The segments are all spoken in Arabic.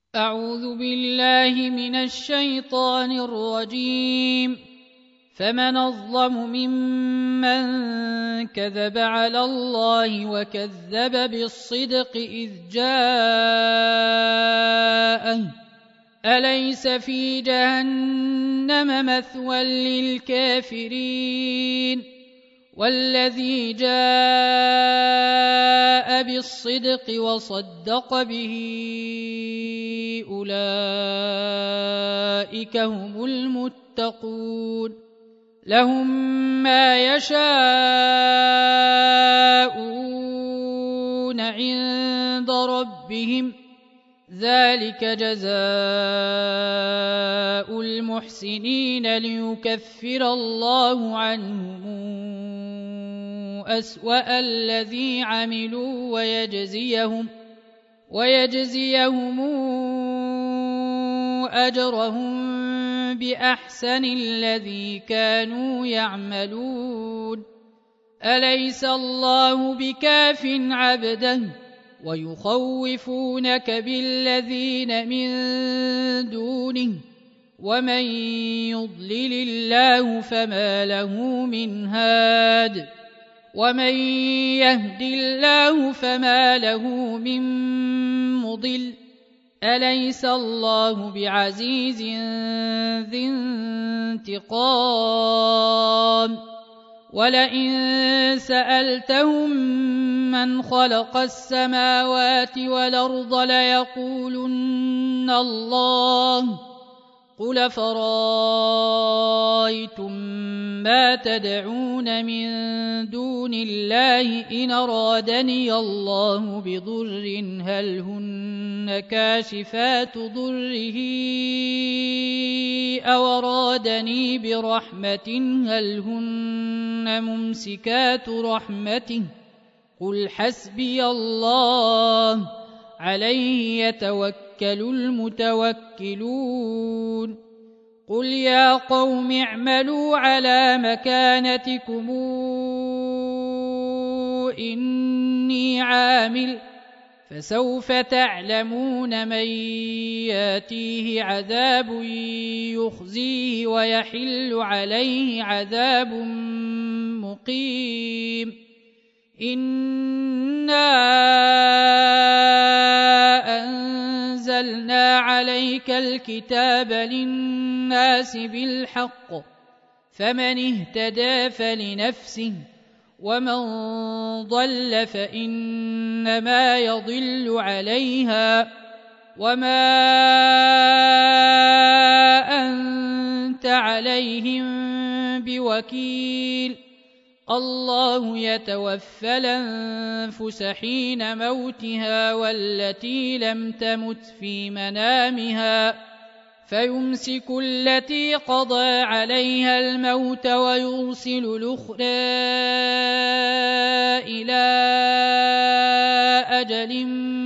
أعوذ بالله من الشيطان الرجيم. فمن أظلم ممن كذب على الله وكذب بالصدق إذ جاءه أليس في جهنم مثوى للكافرين والذي جاء بالصدق وصدق به أولئك هم المتقون لهم ما يشاءون عند ربهم ذلك جزاء المحسنين ليكفر الله عنهم أسوأ الذي عملوا ويجزيهم أجرهم بأحسن الذي كانوا يعملون أليس الله بكاف عبده ويخوفونك بالذين من دونه ومن يضلل الله فما له من هاد ومن يهد الله فما له من مضل أليس الله بعزيز ذي انتقام ولئن سألتهم من خلق السماوات والأرض ليقولن الله قل فرأيتم ما تدعون من دون الله إن أرادني الله بضر هل هن كاشفات ضره أو أرادني برحمة هل هن ممسكات رحمته قل حسبي الله عليه يتوكل المتوكلون قل يا قوم اعملوا على مكانتكم إني عامل فسوف تعلمون من ياتيه عذاب يخزيه ويحل عليه عذاب مقيم إنا أنزلنا عليك الكتاب للناس بالحق فمن اهتدى فلنفسه ومن ضل فإنما يضل عليها وما أنت عليهم بوكيل الله يتوفى الأنفس حين موتها والتي لم تمت في منامها فيمسك التي قضى عليها الموت ويرسل الأخرى إلى أجل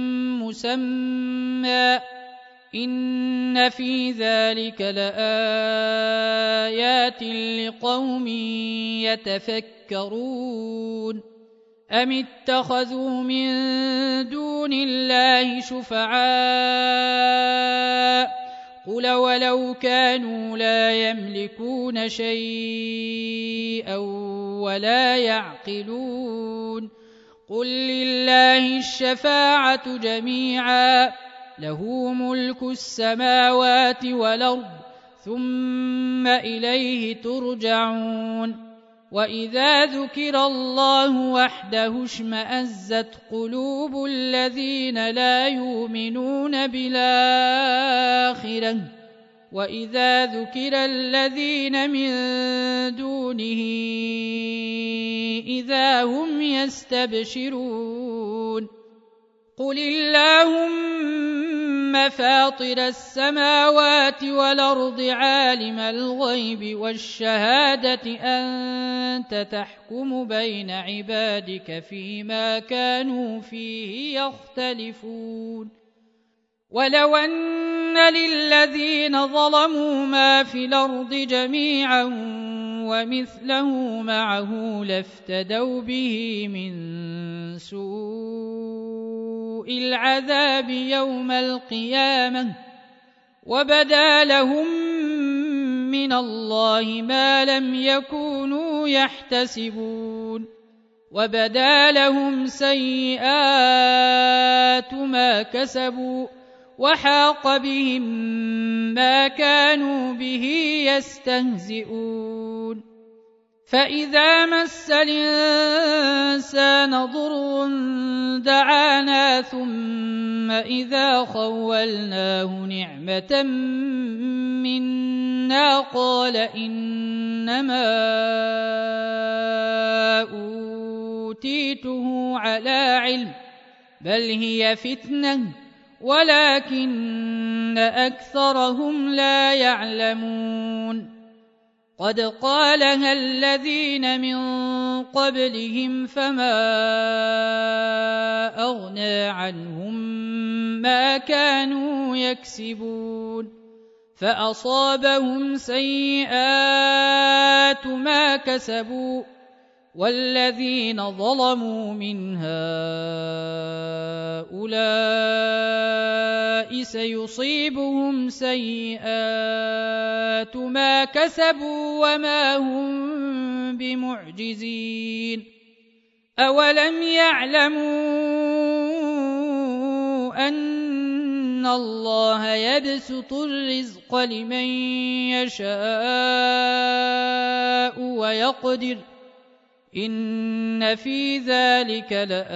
مسمى إن في ذلك لآيات لقوم يتفكرون أم اتخذوا من دون الله شفعاء قل ولو كانوا لا يملكون شيئا ولا يعقلون قل لله الشفاعة جميعا له ملك السماوات والأرض ثم إليه ترجعون وإذا ذكر الله وحده اشمأزت قلوب الذين لا يؤمنون بالآخرة وإذا ذكر الذين من دونه إذا هم يستبشرون قل اللهم فاطر السماوات والأرض عالم الغيب والشهادة أنت تحكم بين عبادك فيما كانوا فيه يختلفون ولو أن للذين ظلموا ما في الأرض جميعا ومثله معه لافتدوا به من سوء سوء العذاب يوم القيامة وبدا لهم من الله ما لم يكونوا يحتسبون وبدا لهم سيئات ما كسبوا وحاق بهم ما كانوا به يستهزئون فإذا مس الإنسان ضر دعانا ثم إذا خولناه نعمة منا قال إنما أوتيته على علم بل هي فتنة ولكن أكثرهم لا يعلمون قد قالها الذين من قبلهم فما أغنى عنهم ما كانوا يكسبون فأصابهم سيئات ما كسبوا والذين ظلموا من هؤلاء سيصيبهم سيئات ما كسبوا وما هم بمعجزين أولم يعلموا أن الله يبسط الرزق لمن يشاء ويقدر إن في ذلك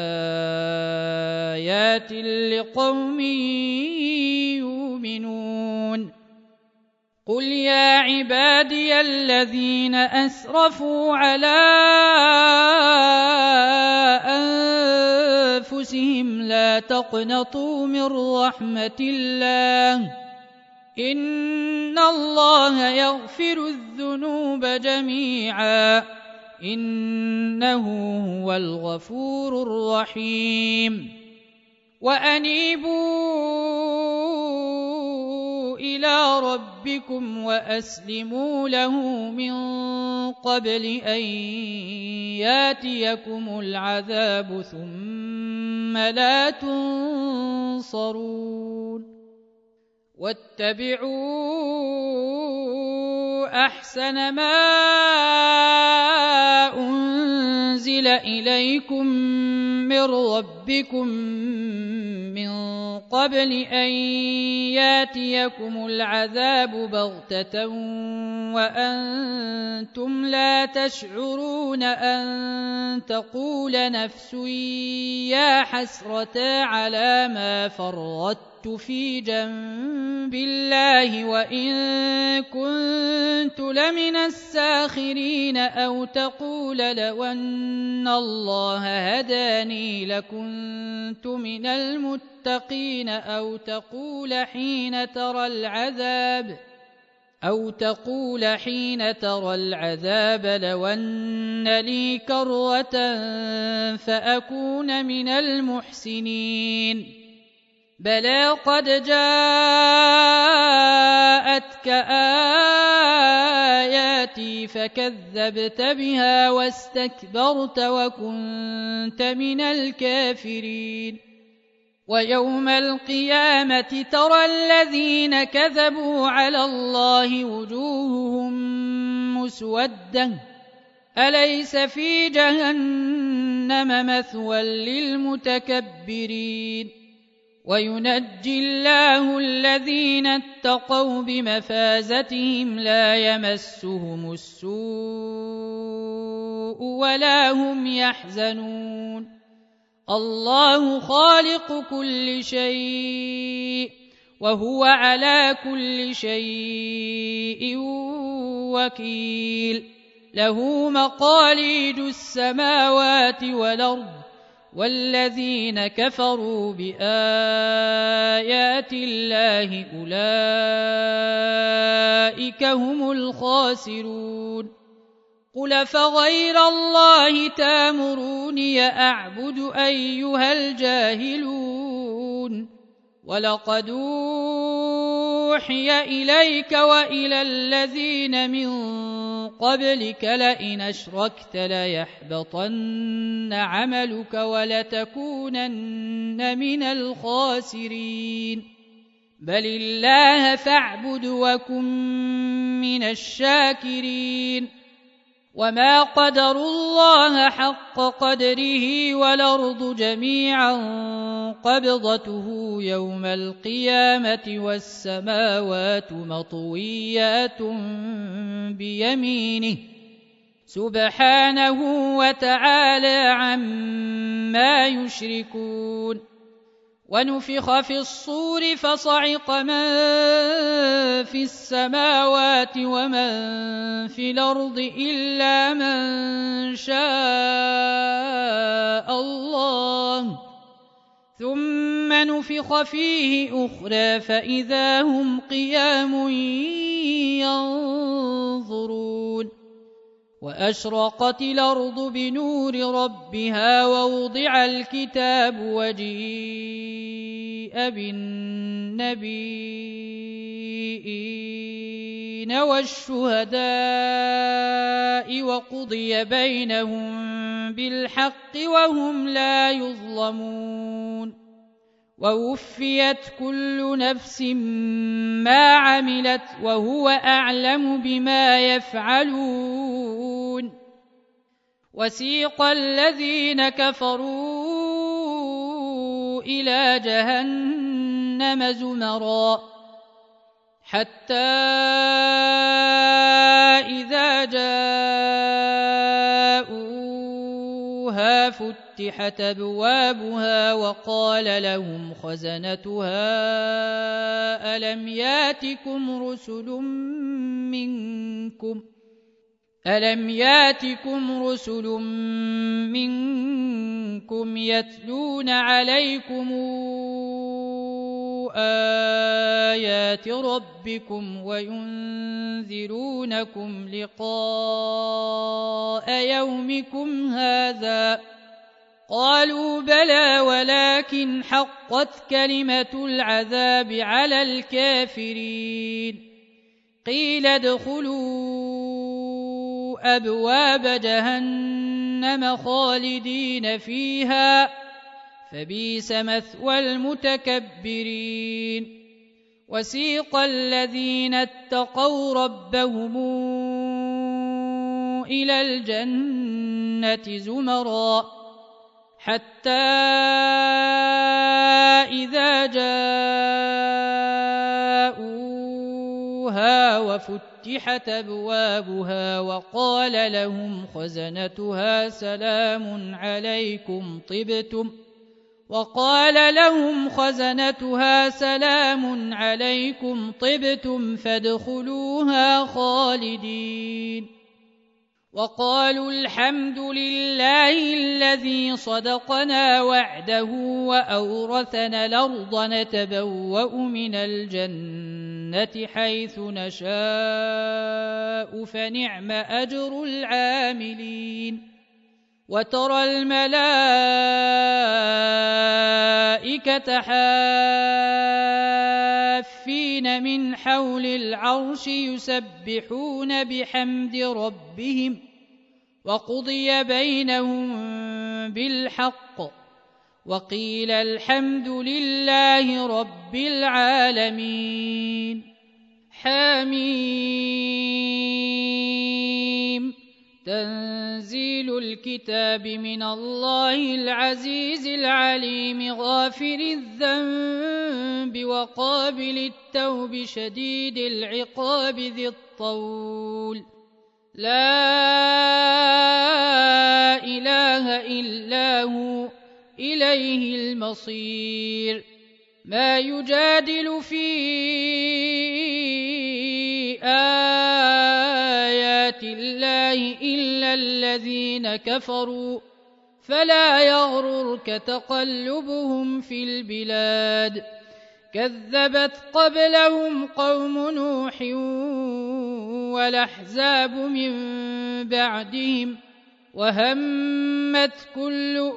لآيات لقوم يؤمنون قل يا عبادي الذين أسرفوا على أنفسهم لا تقنطوا من رحمة الله إن الله يغفر الذنوب جميعا إنه هو الغفور الرحيم وأنيبوا إلى ربكم وأسلموا له من قبل أن ياتيكم العذاب ثم لا تنصرون واتبعوا أحسن ما أنزل إليكم من ربكم من قبل أن ياتيكم العذاب بغتة وأنتم لا تشعرون أن تقول نفس يا حسرة على ما فرطت في جنب الله وإن كنت لمن الساخرين أو تقول لو أن الله هداني لكنت من المتقين أو تقول حين ترى العذاب لو أن لي كرة فأكون من المحسنين بلى قد جاءتك آياتي فكذبت بها واستكبرت وكنت من الكافرين ويوم القيامة ترى الذين كذبوا على الله وجوههم مسودة أليس في جهنم مثوى للمتكبرين وينجي الله الذين اتقوا بمفازتهم لا يمسهم السوء ولا هم يحزنون الله خالق كل شيء وهو على كل شيء وكيل له مقاليد السماوات والأرض والذين كفروا بآيات الله أولئك هم الخاسرون قل فغير الله تامروني أعبد أيها الجاهلون ولقد أوحي أوحي إليك وإلى الذين من قبلك لئن أشركت ليحبطن عملك ولتكونن من الخاسرين بل الله فاعبد وكن من الشاكرين وما قدروا الله حق قدره والأرض جميعا قبضته يوم القيامة والسماوات مطويات بيمينه سبحانه وتعالى عما يشركون ونفخ في الصور فصعق من في السماوات ومن في الأرض إلا من شاء الله ثم نفخ فيه أخرى فإذا هم قيام ينظرون وأشرقت الأرض بنور ربها ووضع الكتاب وجيء بالنبيين والشهداء وقضي بينهم بالحق وهم لا يظلمون ووفيت كل نفس ما عملت وهو أعلم بما يفعلون وسيق الذين كفروا إلى جهنم زمرا حتى إذا جاءوها فتحت أبوابها وقال لهم خزنتها ألم ياتكم رسل منكم يتلون عليكم آيات ربكم وينذرونكم لقاء يومكم هذا قالوا بلى ولكن حقت كلمة العذاب على الكافرين قيل ادخلوا أبواب جهنم خالدين فيها فبئس مثوى المتكبرين وسيق الذين اتقوا ربهم إلى الجنة زمرا حتى إذا جاءوها وفتحت أبوابها وقال لهم خزنتها سلام عليكم طبتم فادخلوها خالدين وقالوا الحمد لله الذي صدقنا وعده وأورثنا الأرض نتبوأ من الجنة حيث نشاء فنعم أجر العاملين وترى الملائكة حافين من حول العرش يسبحون بحمد ربهم وقضي بينهم بالحق وقيل الحمد لله رب العالمين حميم تنزيل الكتاب من الله العزيز العليم غافر الذنب وقابل التوب شديد العقاب ذي الطول لا إله إلا هو إليه المصير ما يجادل في آيات الله إلا الذين كفروا فلا يغررك تقلبهم في البلاد كذبت قبلهم قوم نوح والأحزاب من بعدهم وهمت كل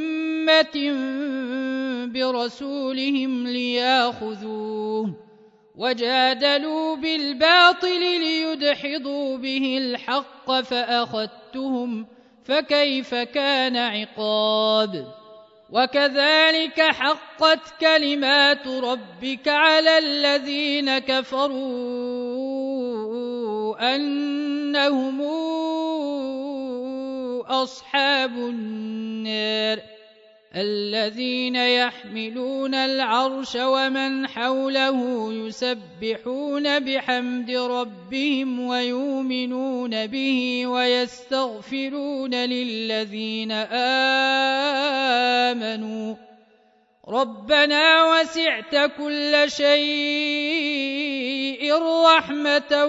أمة برسولهم ليأخذوه وجادلوا بالباطل ليدحضوا به الحق فأخذتهم فكيف كان عقاب وكذلك حقت كلمات ربك على الذين كفروا أنهم أصحاب النار الذين يحملون العرش ومن حوله يسبحون بحمد ربهم ويؤمنون به ويستغفرون للذين آمنوا ربنا وسعت كل شيء رحمة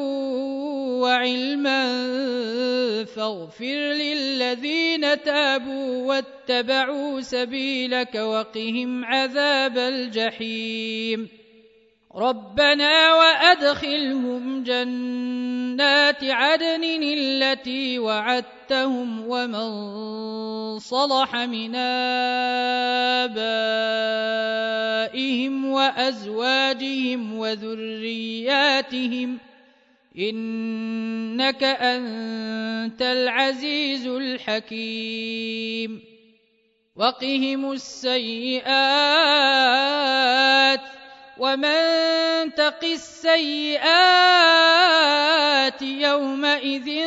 وعلما فاغفر للذين تابوا واتبعوا سبيلك وقهم عذاب الجحيم ربنا وأدخلهم جنات عدن التي وعدتهم ومن صلح من آبائهم وأزواجهم وذرياتهم إنك أنت العزيز الحكيم وقهم السيئات ومن تق السيئات يومئذ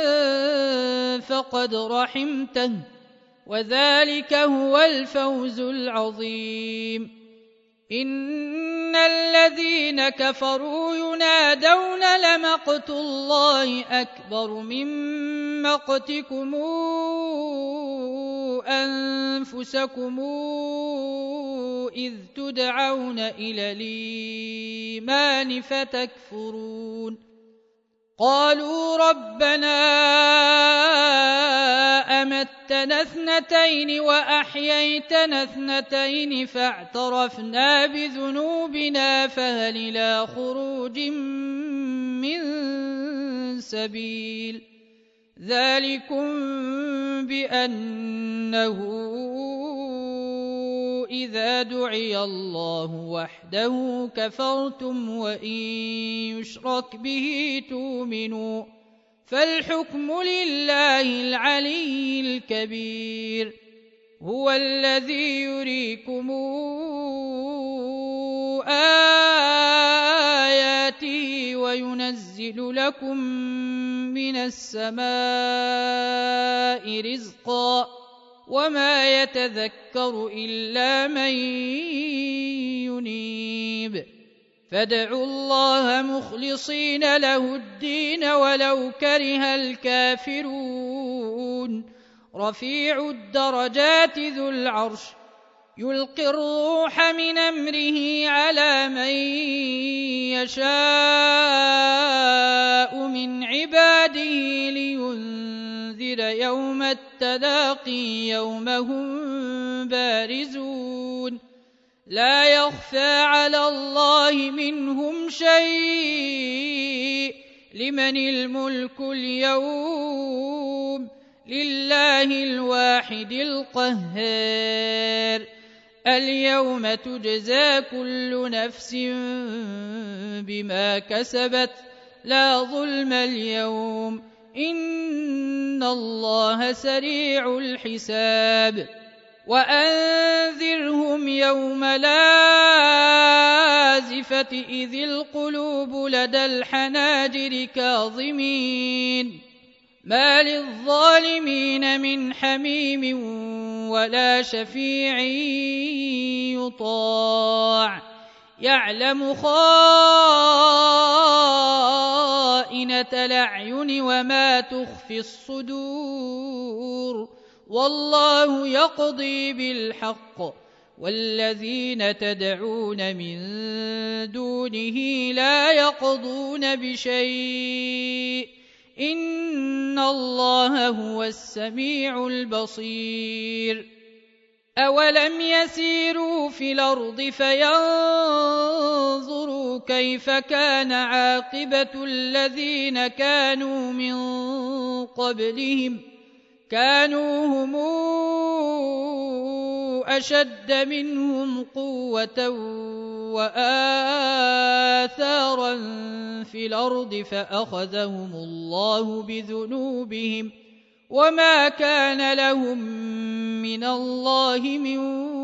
فقد رحمته وذلك هو الفوز العظيم إن الذين كفروا ينادون لمقت الله أكبر من مقتكم أنفسكم إذ تدعون إلى الإيمان فتكفرون قالوا ربنا أمتنا اثنتين وأحييتنا اثنتين فاعترفنا بذنوبنا فهل إلى خروج من سبيل ذلكم بأنه إذا دعي الله وحده كفرتم وإن يشرك به تؤمنوا فالحكم لله العلي الكبير هو الذي يريكم آياته وينزل لكم من السماء رزقا وما يتذكر إلا من ينيب فادعوا الله مخلصين له الدين ولو كره الكافرون رفيع الدرجات ذو العرش يلقي الروح من أمره على من يشاء من عباده لينذر يوم التلاقي يوم هم بارزون لا يخفى على الله منهم شيء لمن الملك اليوم لله الواحد القهار اليوم تجزى كل نفس بما كسبت لا ظلم اليوم إن الله سريع الحساب وأنذرهم يوم لازفة إذ القلوب لدى الحناجر كاظمين ما للظالمين من حميم ولا شفيع يطاع يعلم خائنة الأعين وما تخفي الصدور والله يقضي بالحق والذين تدعون من دونه لا يقضون بشيء إن الله هو السميع البصير أولم يسيروا في الأرض فينظروا كيف كان عاقبة الذين كانوا من قبلهم كانوا هم أشد منهم قوة في الأرض فأخذهم الله بذنوبهم وما كان لهم من الله من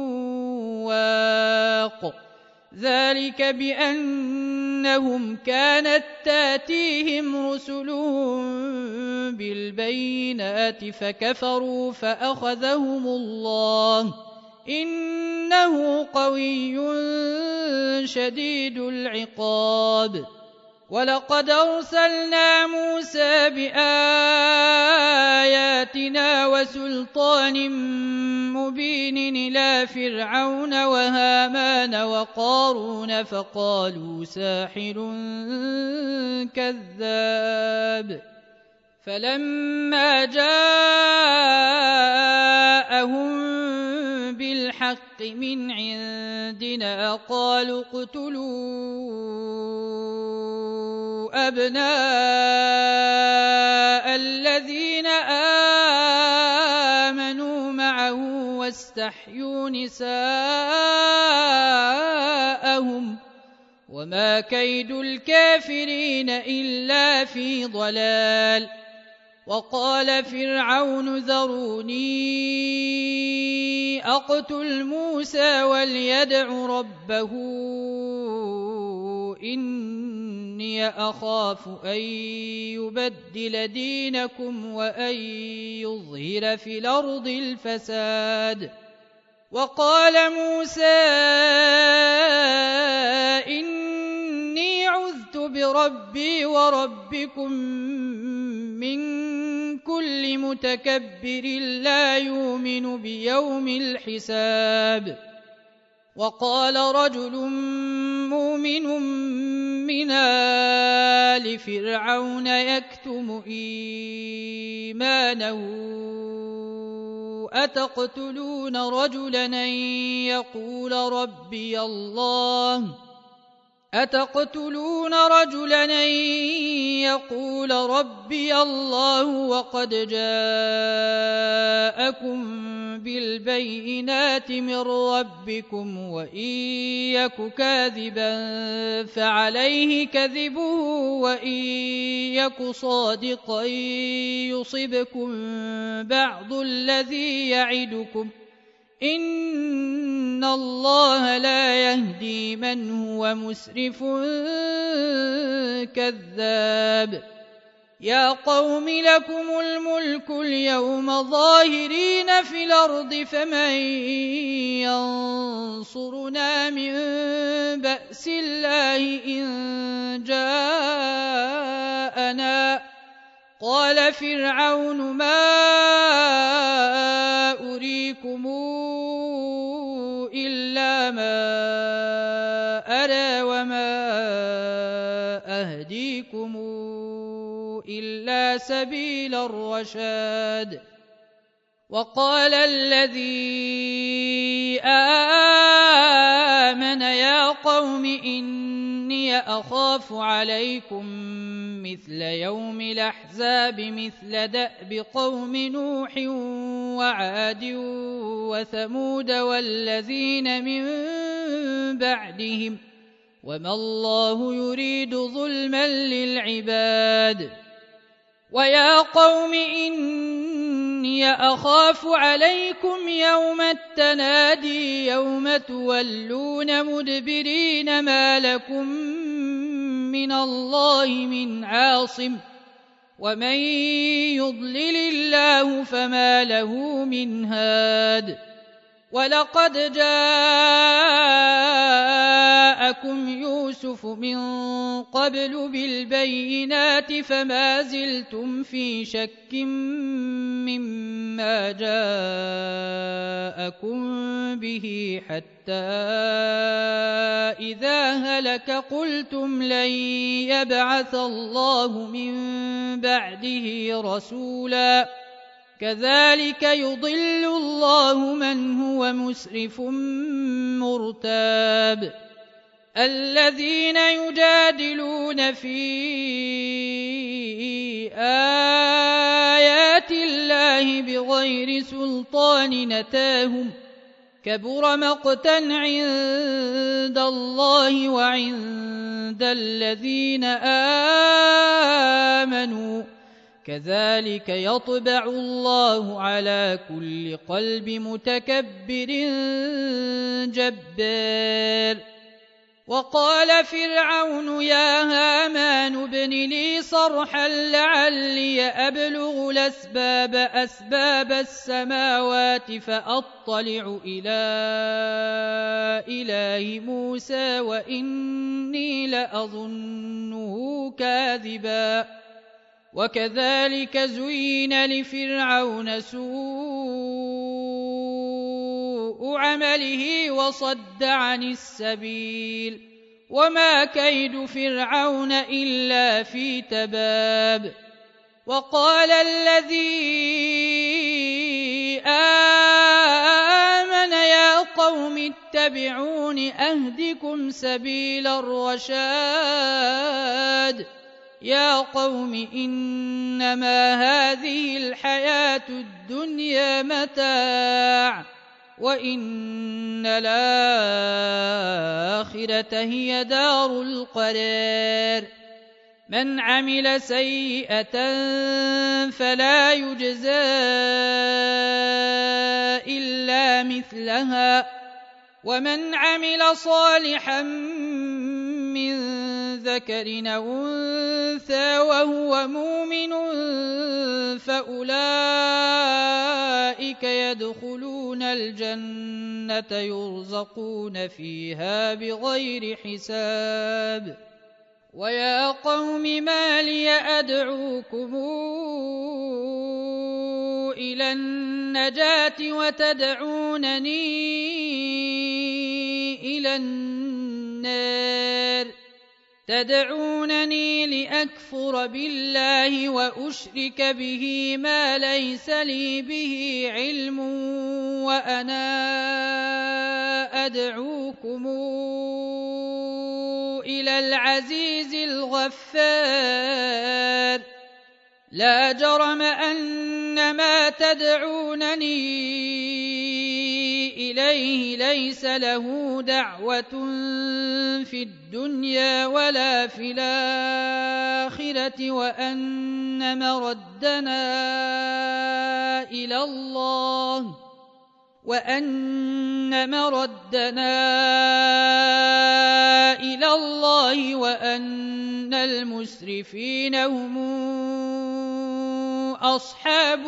واق ذلك بأنهم كانت تاتيهم رسلهم بالبينات فكفروا فأخذهم الله إنه قوي شديد العقاب ولقد أرسلنا موسى بآياتنا وسلطان مبين إلى فرعون وهامان وقارون فقالوا ساحر كذاب فلما جاءهم بالحق من عندنا قالوا اقتلوا أبناء الذين آمنوا معه واستحيوا نساءهم وما كيد الكافرين إلا في ضلال وقال فرعون ذروني أقتل موسى وليدع ربه إني أخاف أن يبدل دينكم وأن يظهر في الأرض الفساد وقال موسى إني عذت بربي وربكم من كل متكبر لا يؤمن بيوم الحساب وقال رجل مؤمن من آل فرعون يكتم إيمانه أتقتلون رجلا أن يقول ربي الله وقد جاءكم بالبينات من ربكم وإن يك كاذبا فعليه كذبه وإن يك صادقا يصبكم بعض الذي يعدكم إن الله لا يهدي من هو مسرف كذاب يا قوم لكم الملك اليوم ظاهرين في الأرض فمن ينصرنا من بأس الله إن جاءنا قال فرعون ما أريكم إلا ما أرى وما أهديكم إلا سبيل الرشاد وقال الذي آمن يا قوم إني أخاف عليكم مثل يوم الأحزاب مثل دأب قوم نوح وعاد وثمود والذين من بعدهم وما الله يريد ظلما للعباد ويا قوم إني أخاف عليكم يوم التنادي يوم تولون مدبرين ما لكم من الله من عاصم ومن يضلل الله فما له من هاد ولقد جاءكم يوسف من قبل بالبينات فما زلتم في شك مما جاءكم به حتى إذا هلك قلتم لن يبعث الله من بعده رسولا كذلك يضل الله من هو مسرف مرتاب الذين يجادلون في آيات الله بغير سلطان نتاهم كبر مقتا عند الله وعند عند الذين آمنوا كذلك يطبع الله على كل قلب متكبر جبار. وقال فرعون يا هامان ابن لي صرحا لعلي أبلغ أسباب السماوات فأطلع إلى إله موسى وإني لأظنه كاذبا. وكذلك زين لفرعون سوء عمله وصد عن السبيل وما كيد فرعون إلا في تباب. وقال الذي آمن يا قوم اتبعون أهدكم سبيل الرشاد. يا قوم إنما هذه الحياة الدنيا متاع وإن الآخرة هي دار القرار. من عمل سيئة فلا يجزى إلا مثلها ومن عمل صالحا من ذكر أو أنثى وهو مؤمن فأولئك يدخلون الجنة يرزقون فيها بغير حساب. ويا قوم ما لي أدعوكم إلى النجاة وتدعونني إلى النار. تدعونني لأكفر بالله وأشرك به ما ليس لي به علم وأنا أدعوكم إلى العزيز الغفار. لا جرم أن ما تدعونني إليه ليس له دعوة في الدنيا ولا في الآخرة وأن مردنا إلى الله وأن المسرفين هم أصحاب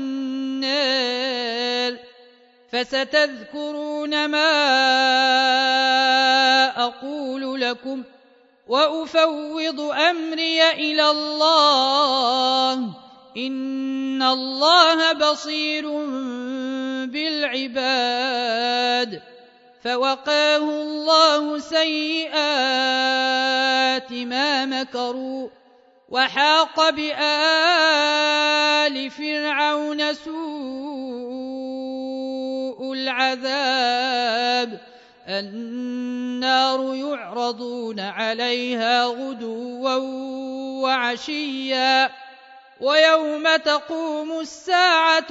النار. فستذكرون ما أقول لكم وأفوض أمري إلى الله إن الله بصير بالعباد. فوقاه الله سيئات ما مكروا وحاق بآل فرعون سوء العذاب. النار يعرضون عليها غدوا وعشيا ويوم تقوم الساعة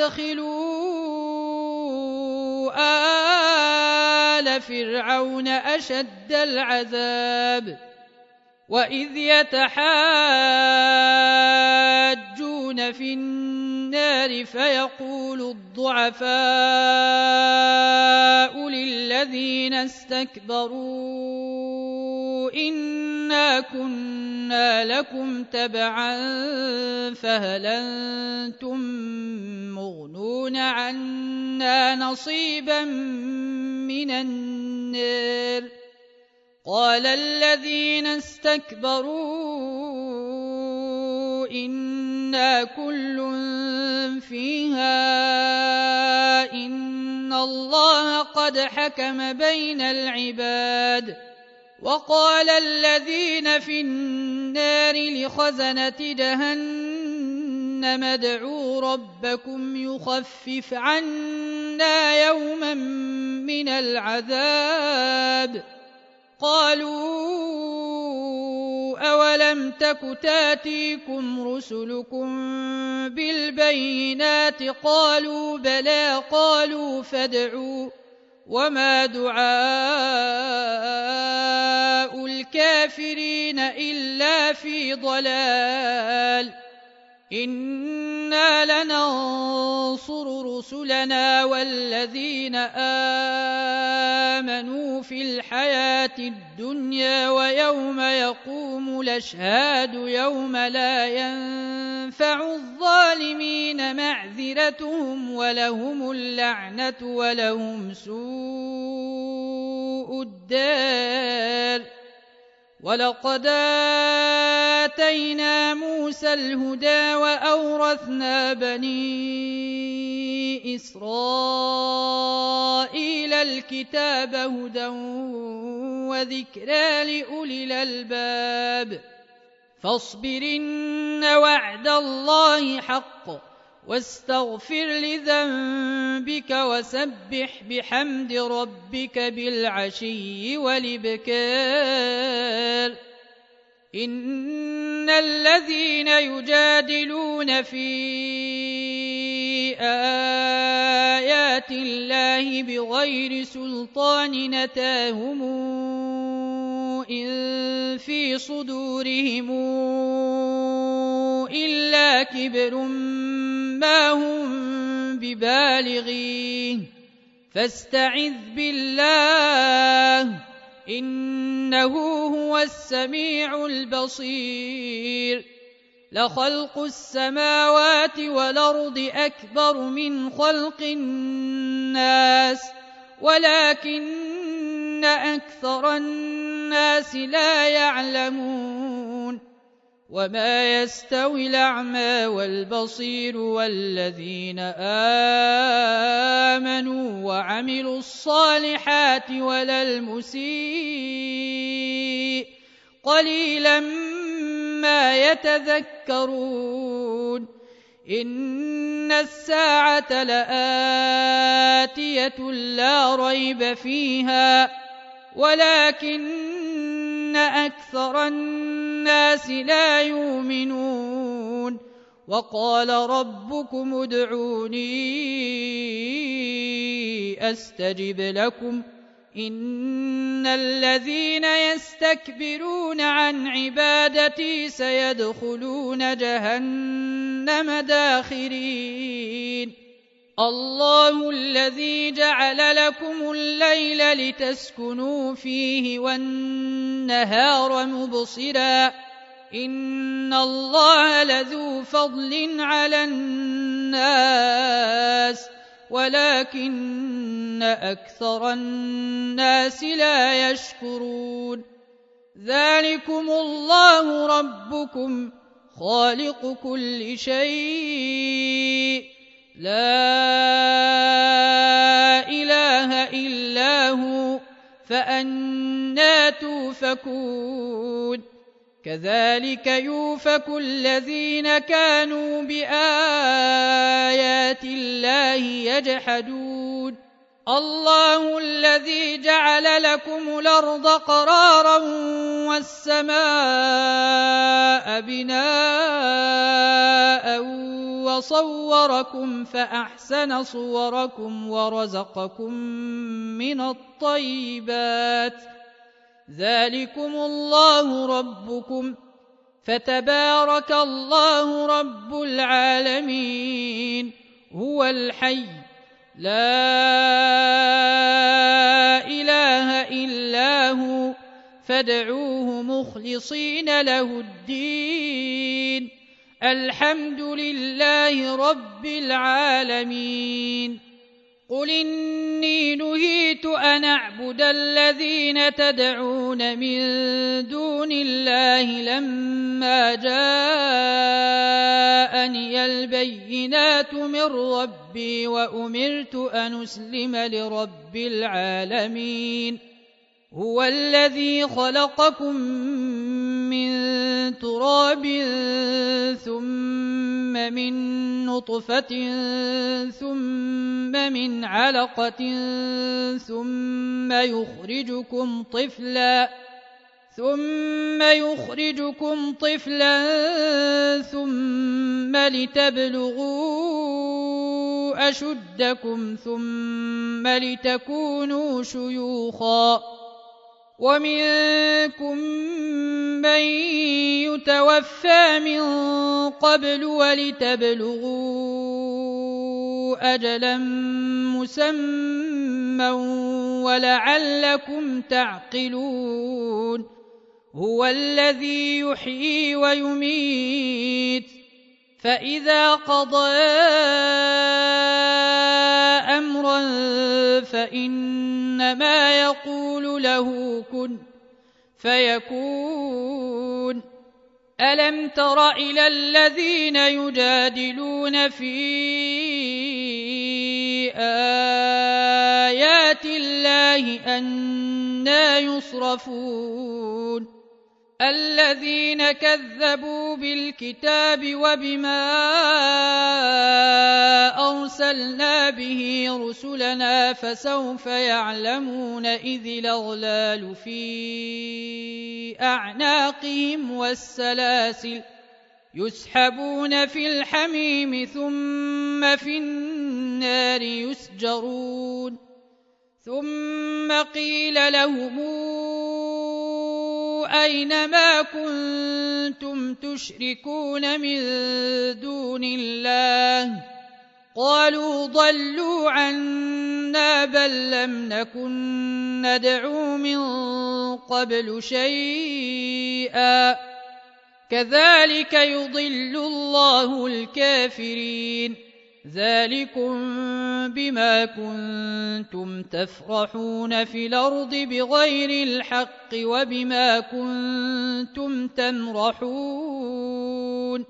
أدخلوا آل فرعون أشد العذاب. وإذ يتحاجون في النار فيقول الضعفاء للذين استكبروا إنا كنا لكم تبعا فهل أنتم مغنون عنا نصيبا من النار. قال الذين استكبروا إنا كل فيها إن الله قد حكم بين العباد. وقال الذين في النار لخزنة جهنم ادعوا ربكم يخفف عنا يوما من العذاب. قالوا أولم تك تاتيكم رسلكم بالبينات قالوا بلى قالوا فادعوا وما دعاء الكافرين إلا في ضلال إنا لننصر رسلنا والذين آمنوا في الحياة الدنيا ويوم يقوم الأشهاد يوم لا ينفع الظالمين معذرتهم ولهم اللعنة ولهم سوء الدار ولقد آتينا موسى الهدى وأورثنا بني إسرائيل الكتاب هدى وذكرى لأولي الألباب فاصبر إن وعد الله حق واستغفر لذنبك وسبح بحمد ربك بالعشي والإبكار إن الذين يجادلون في آيات الله بغير سلطان نتاهم إن في صدورهم إلا كبر ما هم ببالغيه فاستعذ بالله إنه هو السميع البصير لخلق السماوات والأرض أكبر من خلق الناس ولكن أكثر الناس لا يعلمون وما يستوي الأعمى والبصير والذين آمنوا وعملوا الصالحات ولا المسيء قليلا ما يتذكرون إن الساعة لآتية لا ريب فيها ولكن أكثر الناس لا يؤمنون وقال ربكم ادعوني أستجب لكم إن الذين يستكبرون عن عبادتي سيدخلون جهنم داخرين الله الذي جعل لكم الليل لتسكنوا فيه والنهار مبصرا إن الله لذو فضل على الناس ولكن أكثر الناس لا يشكرون ذلكم الله ربكم خالق كل شيء لا إله إلا هو فأنى توفكون كذلك يؤفك الذين كانوا بآيات الله يجحدون الله الذي جعل لكم الأرض قرارا والسماء بناء وصوركم فأحسن صوركم ورزقكم من الطيبات ذلكم الله ربكم فتبارك الله رب العالمين هو الحي لا إله إلا هو فادعوه مخلصين له الدين الحمد لله رب العالمين قل إني نهيت أن أعبد الذين تدعون من دون الله لما جاءني البينات من ربي وأمرت أن أسلم لرب العالمين هو الذي خلقكم من تراب ثم من نطفة ثم من علقة ثم يخرجكم طفلا ثم لتبلغوا أشدكم ثم ثم لتكونوا شيوخا ومنكم من يتوفى من قبل ولتبلغوا أجلا مسمى ولعلكم تعقلون هو الذي يحيي ويميت فإذا قضى أمرا فإنما يقول له كن فيكون ألم تر إلى الذين يجادلون في آيات الله أنى يصرفون الذين كذبوا بالكتاب وبما أرسلنا به رسلنا فسوف يعلمون إذ الأغلال في أعناقهم والسلاسل يسحبون في الحميم ثم في النار يسجرون ثم قيل لهم أين ما كنتم تشركون من دون الله قالوا ضلوا عنا بل لم نكن ندعو من قبل شيئا كذلك يضل الله الكافرين ذلكم بما كنتم تفرحون في الأرض بغير الحق وبما كنتم تمرحون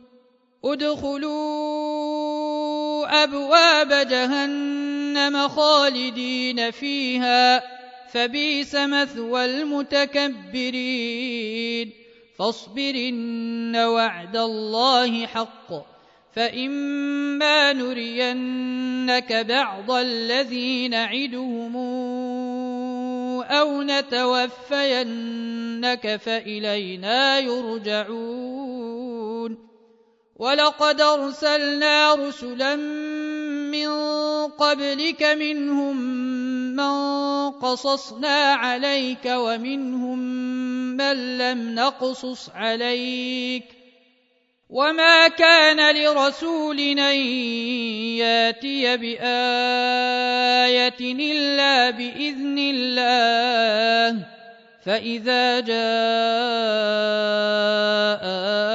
ادخلوا أبواب جهنم خالدين فيها فبئس مثوى المتكبرين فاصبر إن وعد الله حق فإما نرينك بعض الذي نعدهم أو نتوفينك فإلينا يرجعون ولقد أرسلنا رسلا من قبلك منهم من قصصنا عليك ومنهم من لم نقصص عليك وما كان لرسول أن ياتي بآية إلا بإذن الله فإذا جاء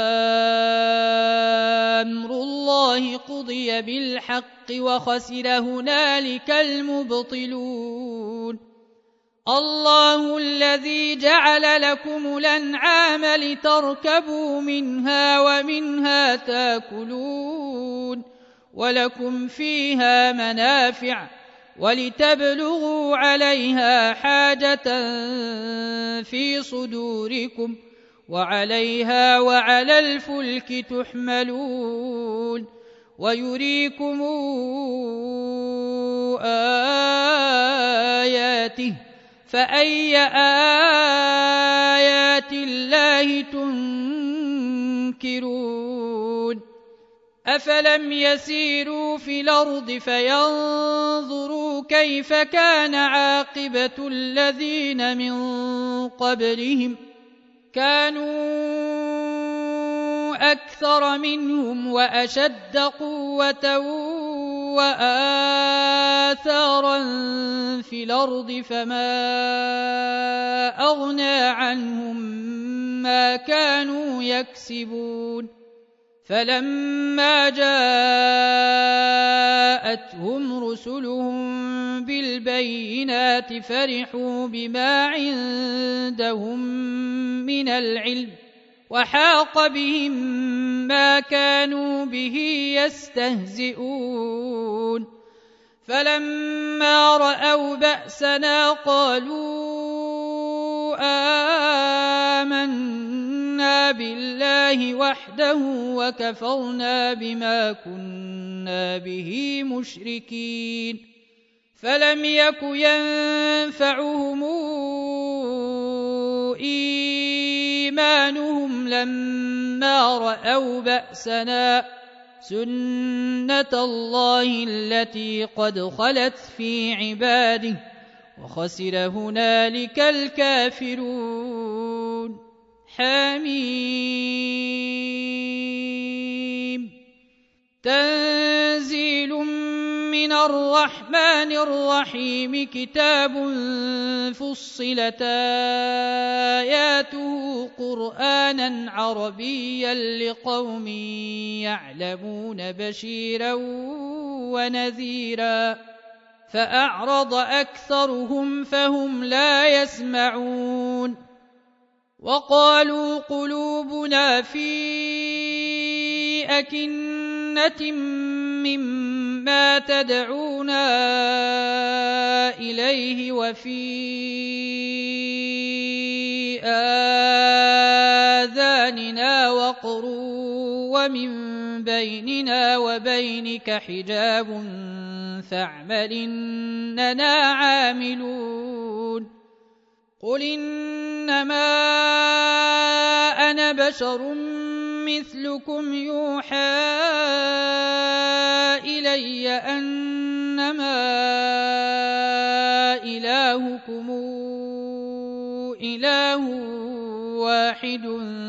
أمر الله قضي بالحق وخسر هنالك المبطلون الله الذي جعل لكم الأنعام لتركبوا منها ومنها تاكلون ولكم فيها منافع ولتبلغوا عليها حاجة في صدوركم وعليها وعلى الفلك تحملون ويريكم آياته فأي آيات الله تنكرون أفلم يسيروا في الأرض فينظروا كيف كان عاقبة الذين من قبلهم كانوا أكثر منهم وأشد قوة وآثارا في الأرض فما أغنى عنهم ما كانوا يكسبون فلما جاءتهم رسلهم بالبينات فرحوا بما عندهم من العلم وحاق بهم ما كانوا به يستهزئون فلما رأوا بأسنا قالوا آمنا بالله وحده وكفرنا بما كنا به مشركين فلم يك ينفعهم إيمانهم لما رأوا بأسنا سنة الله التي قد خلت في عباده وخسر هنالك الكافرون. حميم. تنزيل من الرحمن الرحيم. كتاب فصلت آياته قرآنا عربيا لقوم يعلمون بشيرا ونذيرا فأعرض أكثرهم فهم لا يسمعون. وقالوا قلوبنا في أكنة مما تدعونا إليه وفي آذاننا وقر ومن بيننا وبينك حجاب فاعمل إننا عاملون. قل إنما أنا بشر مثلكم يوحى إلي أنما إلهكم إله واحد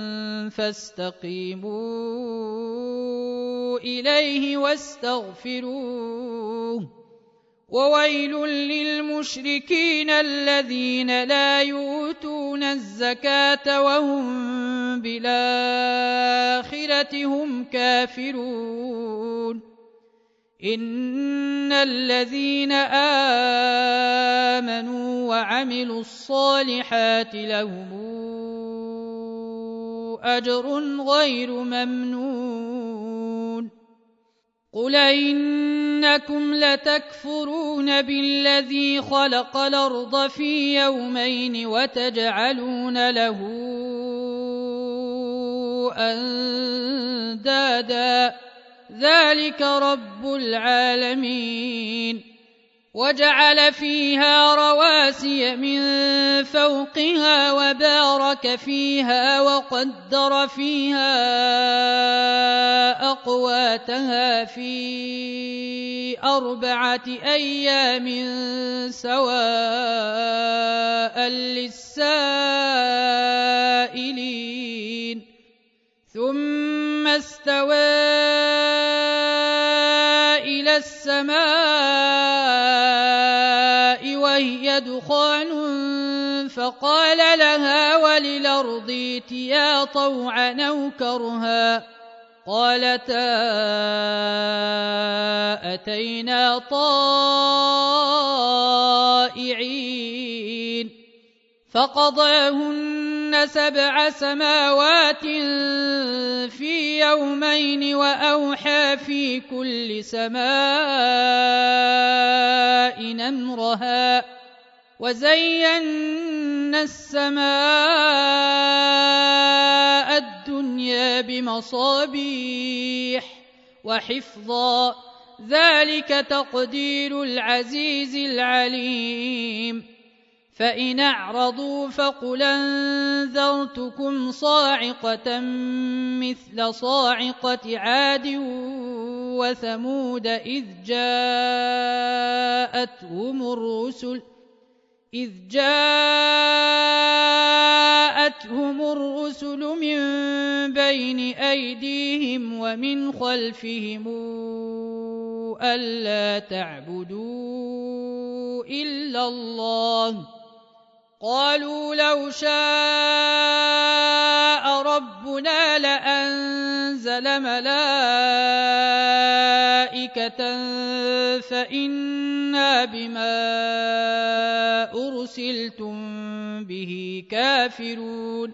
فاستقيموا إليه واستغفروه. وويل للمشركين الذين لا يؤتون الزكاة وهم بالآخرة هم كافرون. إن الذين آمنوا وعملوا الصالحات لهم أجر غير ممنون. قل إنكم لتكفرون بالذي خلق الأرض في يومين وتجعلون له أندادا ذلك رب العالمين. وجعل فيها رواسي من فوقها وبارك فيها وقدر فيها أقواتها في 4 أيام سواء للسائلين. ثم استوى إلى السماء وهي دخان فقال لها وللأرض ائتيا طوعا أو كرها قالتا أتينا طائعين. فقضاهن 7 سماوات في يومين وأوحى في كل سماء أمرها وزينا السماء الدنيا بمصابيح وحفظا ذلك تقدير العزيز العليم. فإن أعرضوا فقل أنذرتكم صاعقة مثل صاعقة عاد وثمود إذ جاءتهم الرسل من بين أيديهم ومن خلفهم ألا تعبدوا إلا الله قالوا لو شاء ربنا لأنزل ملائكة فإنا بما أرسلتم به كافرون.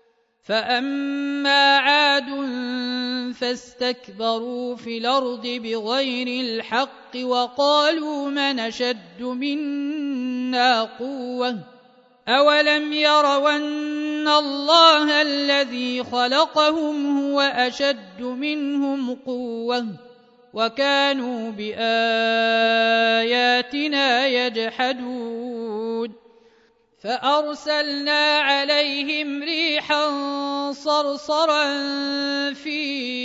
فأما عاد فاستكبروا في الأرض بغير الحق وقالوا من أشد منا قوة أولم يروا أن الله الذي خلقهم هو أشد منهم قوة وكانوا بآياتنا يجحدون. فأرسلنا عليهم ريحا صرصرا في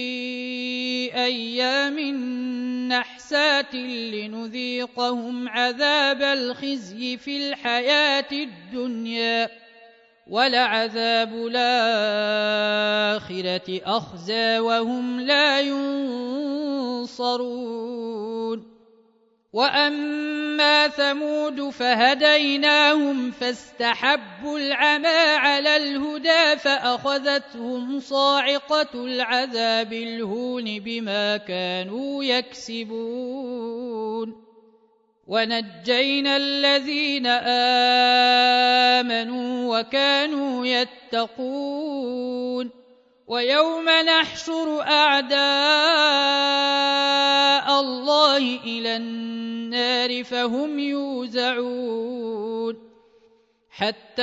أيام نحسات لنذيقهم عذاب الخزي في الحياة الدنيا ولعذاب الآخرة أخزى وهم لا ينصرون. وأما ثمود فهديناهم فاستحبوا العمى على الهدى فأخذتهم صاعقة العذاب الهون بما كانوا يكسبون. ونجينا الذين آمنوا وكانوا يتقون. ويوم نحشر أعداء الله إلى النار فهم يوزعون حتى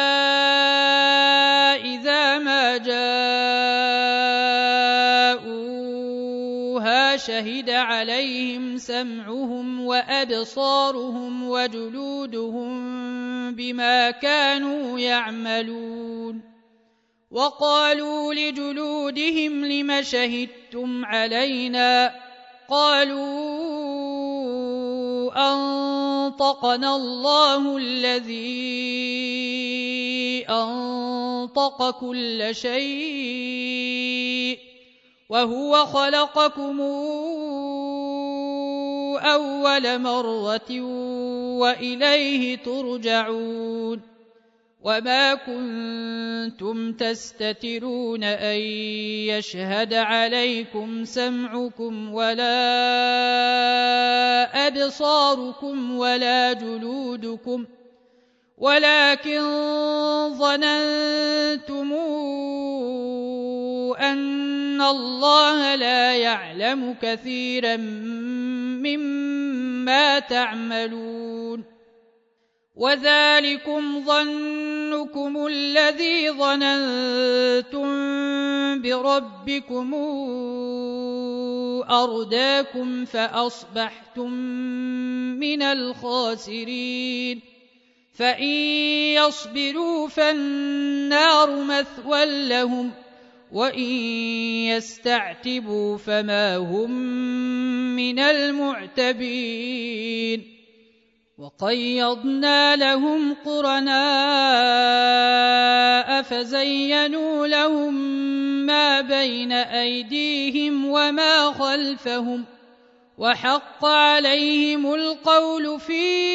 إذا ما جاءوها شهد عليهم سمعهم وأبصارهم وجلودهم بما كانوا يعملون. وقالوا لجلودهم لم شهدتم علينا قالوا أنطقنا الله الذي أنطق كل شيء وهو خلقكم أول مرة وإليه ترجعون. وما كنتم تستترون أن يشهد عليكم سمعكم ولا أبصاركم ولا جلودكم ولكن ظننتم أن الله لا يعلم كثيرا مما تعملون. وذلكم ظنكم الذي ظننتم بربكم أرداكم فأصبحتم من الخاسرين. فإن يصبروا فالنار مثوى لهم وإن يستعتبوا فما هم من المعتبين. وقيضنا لهم قرناء فزينوا لهم ما بين أيديهم وما خلفهم وحق عليهم القول في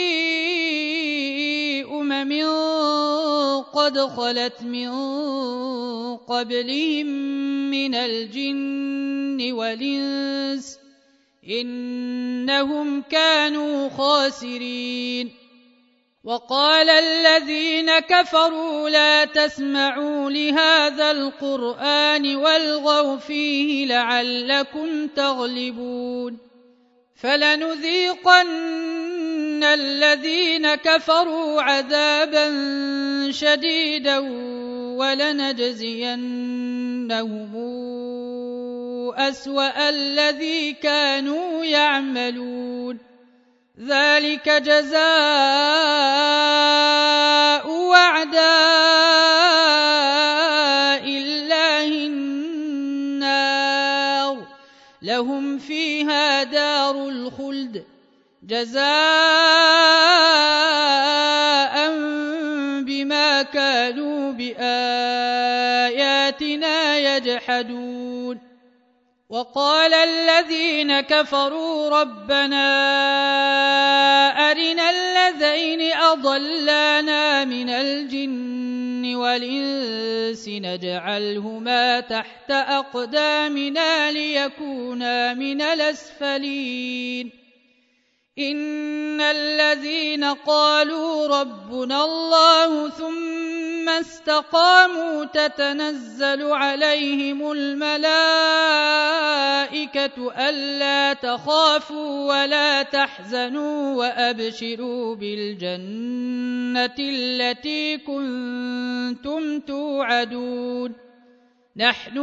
قد خلت من قبلهم من الجن والإنس إنهم كانوا خاسرين. وقال الذين كفروا لا تسمعوا لهذا القرآن والغوا فيه لعلكم تغلبون. فلنذيقن الذين كفروا عذابا شديدا ولنجزينهم أسوأ الذي كانوا يعملون. ذلك جزاء أعداء الله النار لهم فيها دار الخلد جزاء بما كانوا بآياتنا يجحدون. وقال الذين كفروا ربنا أرنا الذين أضلانا من الجن والإنس نجعلهما تحت أقدامنا ليكونا من الأسفلين. إن الذين قالوا ربنا الله ثم استقاموا تتنزل عليهم الملائكة ألا تخافوا ولا تحزنوا وأبشروا بالجنة التي كنتم توعدون. نحن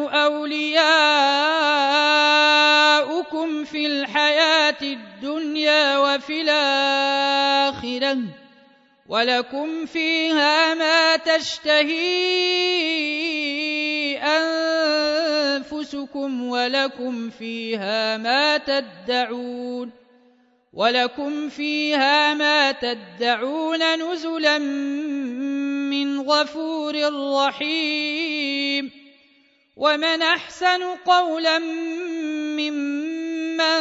أولياؤكم في الحياة الدنيا وفي الآخرة ولكم فيها ما تشتهي أنفسكم ولكم فيها ما تدعون نزلا من غفور رحيم. ومن أحسن قولا ممن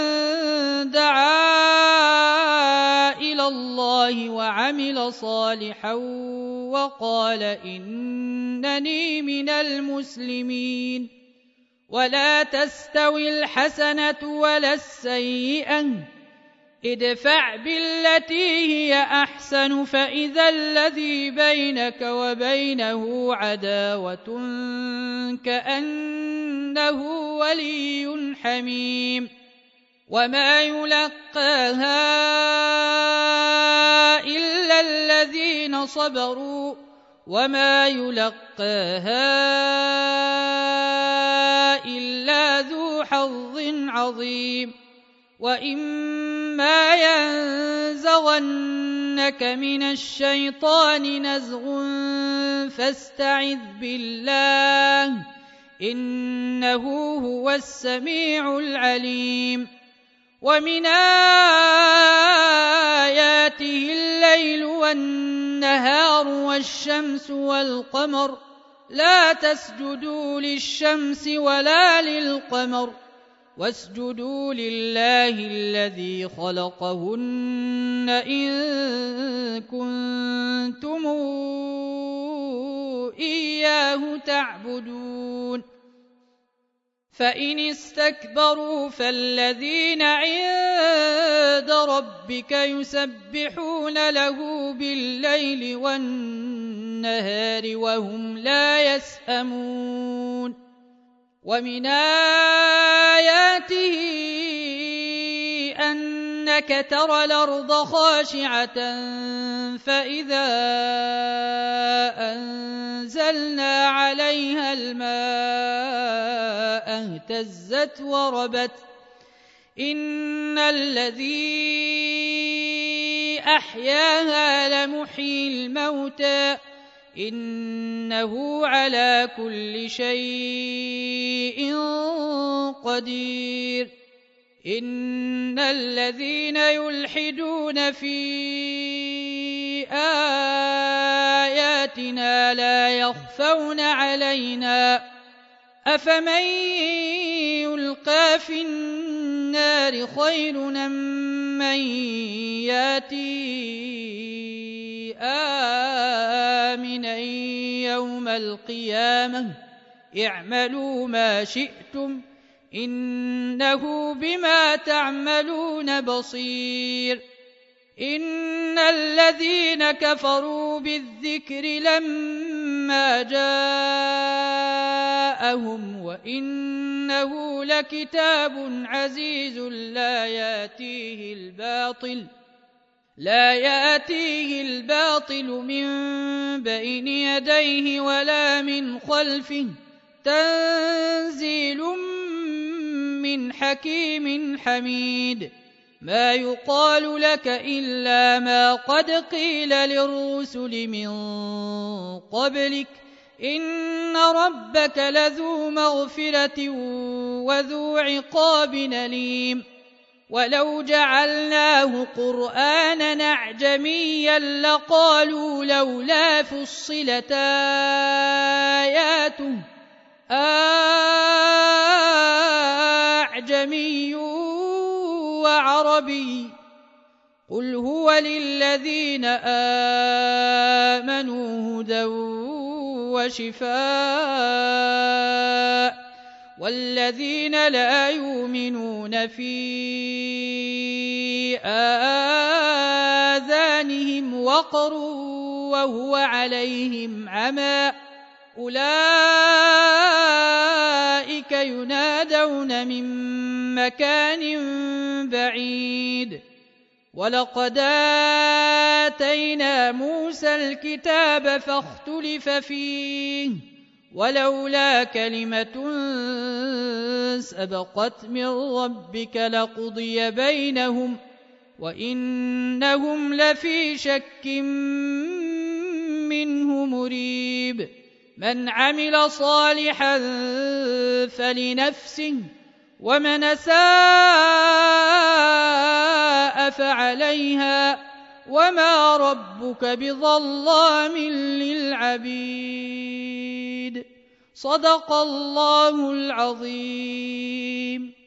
دعا إلى الله وعمل صالحا وقال إنني من المسلمين. ولا تستوي الحسنة ولا السيئة، ادفع بالتي هي أحسن فإذا الذي بينك وبينه عداوة كأنه ولي حميم. وما يلقاها إلا الذين صبروا وما يلقاها إلا ذو حظ عظيم. وإما ينزغنك من الشيطان نزغ فاستعذ بالله إنه هو السميع العليم. ومن آياته الليل والنهار والشمس والقمر لا تسجدوا للشمس ولا للقمر واسجدوا لله الذي خلقهن إن كنتم إياه تعبدون. فإن استكبروا فالذين عند ربك يسبحون له بالليل والنهار وهم لا يسأمون. ومن آياته أنك ترى الأرض خاشعة فإذا أنزلنا عليها الماء اهتزت وربت إن الذي أحياها لمحيي الموتى إنه على كل شيء قدير. إن الذين يلحدون في آياتنا لا يخفون علينا أفمن يلقى في النار خير أم من ياتي آمنا يوم القيامة اعملوا ما شئتم إنه بما تعملون بصير. إن الذين كفروا بالذكر لما جاءهم وإنه لكتاب عزيز لا يأتيه الباطل من بين يديه ولا من خلفه تنزيل من حكيم حميد. ما يقال لك إلا ما قد قيل للرسل من قبلك إن ربك لذو مغفرة وذو عقاب أليم. ولو جعلناه قرآنا أعجميا لقالوا لولا فصلت آياته أعجمي وعربي قل هو للذين آمنوا هدى وشفاء والذين لا يؤمنون في آذانهم وقر وهو عليهم عمى أولئك ينادون من مكان بعيد. ولقد آتينا موسى الكتاب فاختلف فيه ولولا كلمة سبقت من ربك لقضي بينهم وإنهم لفي شك منه مريب. من عمل صالحا فلنفسه ومن أساء فعليها وما ربك بظلام للعبيد. صدق الله العظيم.